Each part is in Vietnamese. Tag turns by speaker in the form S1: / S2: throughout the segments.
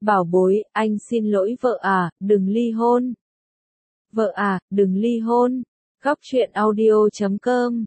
S1: Bảo bối, anh xin lỗi vợ à, đừng ly hôn. Vợ à, đừng ly hôn. Góc truyện audio.com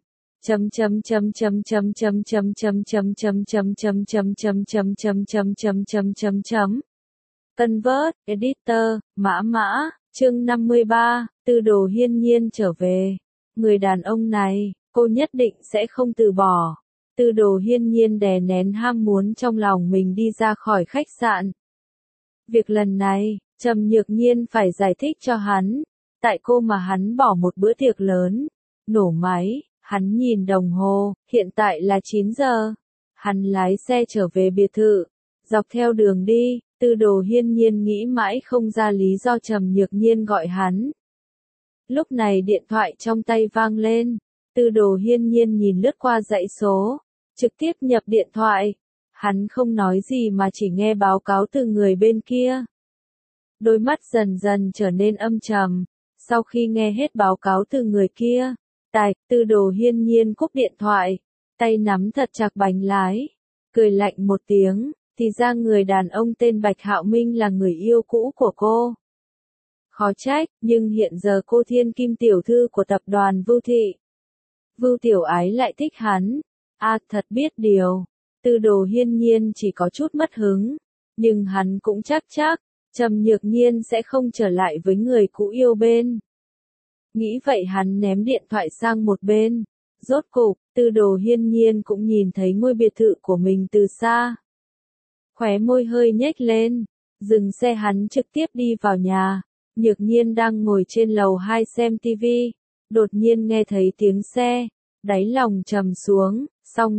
S1: Convert, editor, mã, chương 53, Tư Đồ Hiên Nhiên trở về. Người đàn ông này, cô nhất định sẽ không từ bỏ. Tư Đồ Hiên Nhiên đè nén ham muốn trong lòng mình đi ra khỏi khách sạn. Việc lần này, Trầm Nhược Nhiên phải giải thích cho hắn. Tại cô mà hắn bỏ một bữa tiệc lớn. Nổ máy, hắn nhìn đồng hồ, hiện tại là 9 giờ. Hắn lái xe trở về biệt thự. Dọc theo đường đi, Tư Đồ Hiên Nhiên nghĩ mãi không ra lý do Trầm Nhược Nhiên gọi hắn. Lúc này điện thoại trong tay vang lên. Tư Đồ Hiên Nhiên nhìn lướt qua dãy số, trực tiếp nhập điện thoại. Hắn không nói gì mà chỉ nghe báo cáo từ người bên kia. Đôi mắt dần dần trở nên âm trầm. Sau khi nghe hết báo cáo từ người kia, Tư Đồ Hiên Nhiên cúp điện thoại, tay nắm thật chặt bánh lái, cười lạnh một tiếng, thì ra người đàn ông tên Bạch Hạo Minh là người yêu cũ của cô. Khó trách, nhưng hiện giờ cô thiên kim tiểu thư của tập đoàn Vưu Thị. Vưu Tiểu Ái lại thích hắn. Thật biết điều. Tư Đồ Hiên Nhiên chỉ có chút mất hứng, nhưng hắn cũng chắc Trầm Nhược Nhiên sẽ không trở lại với người cũ yêu bên. Nghĩ vậy hắn ném điện thoại sang một bên. Rốt cục, Tư Đồ Hiên Nhiên cũng nhìn thấy ngôi biệt thự của mình từ xa. Khóe môi hơi nhếch lên, dừng xe hắn trực tiếp đi vào nhà. Nhược Nhiên đang ngồi trên lầu 2 xem tivi, đột nhiên nghe thấy tiếng xe, đáy lòng trầm xuống,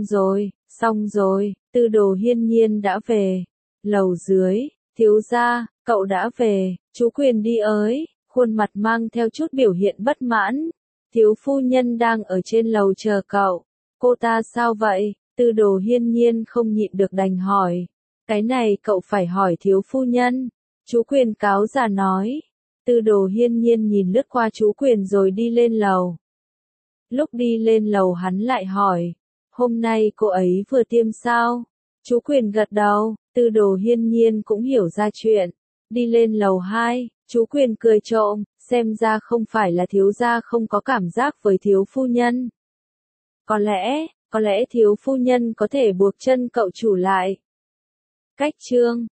S1: xong rồi, Tư Đồ Hiên Nhiên đã về. Lầu dưới, thiếu gia, cậu đã về, chú Quyền đi ới, khuôn mặt mang theo chút biểu hiện bất mãn. Thiếu phu nhân đang ở trên lầu chờ cậu. Cô ta sao vậy? Tư Đồ Hiên Nhiên không nhịn được đành hỏi. Cái này cậu phải hỏi thiếu phu nhân. Chú Quyền cáo già nói. Tư Đồ Hiên Nhiên nhìn lướt qua chú Quyền rồi đi lên lầu. Lúc đi lên lầu hắn lại hỏi. Hôm nay cô ấy vừa tiêm sao? Chú Quyền gật đầu. Tư Đồ Hiên Nhiên cũng hiểu ra chuyện. Đi lên lầu 2, chú Quyền cười trộm, xem ra không phải là thiếu gia không có cảm giác với thiếu phu nhân. Có lẽ thiếu phu nhân có thể buộc chân cậu chủ lại. Cách chương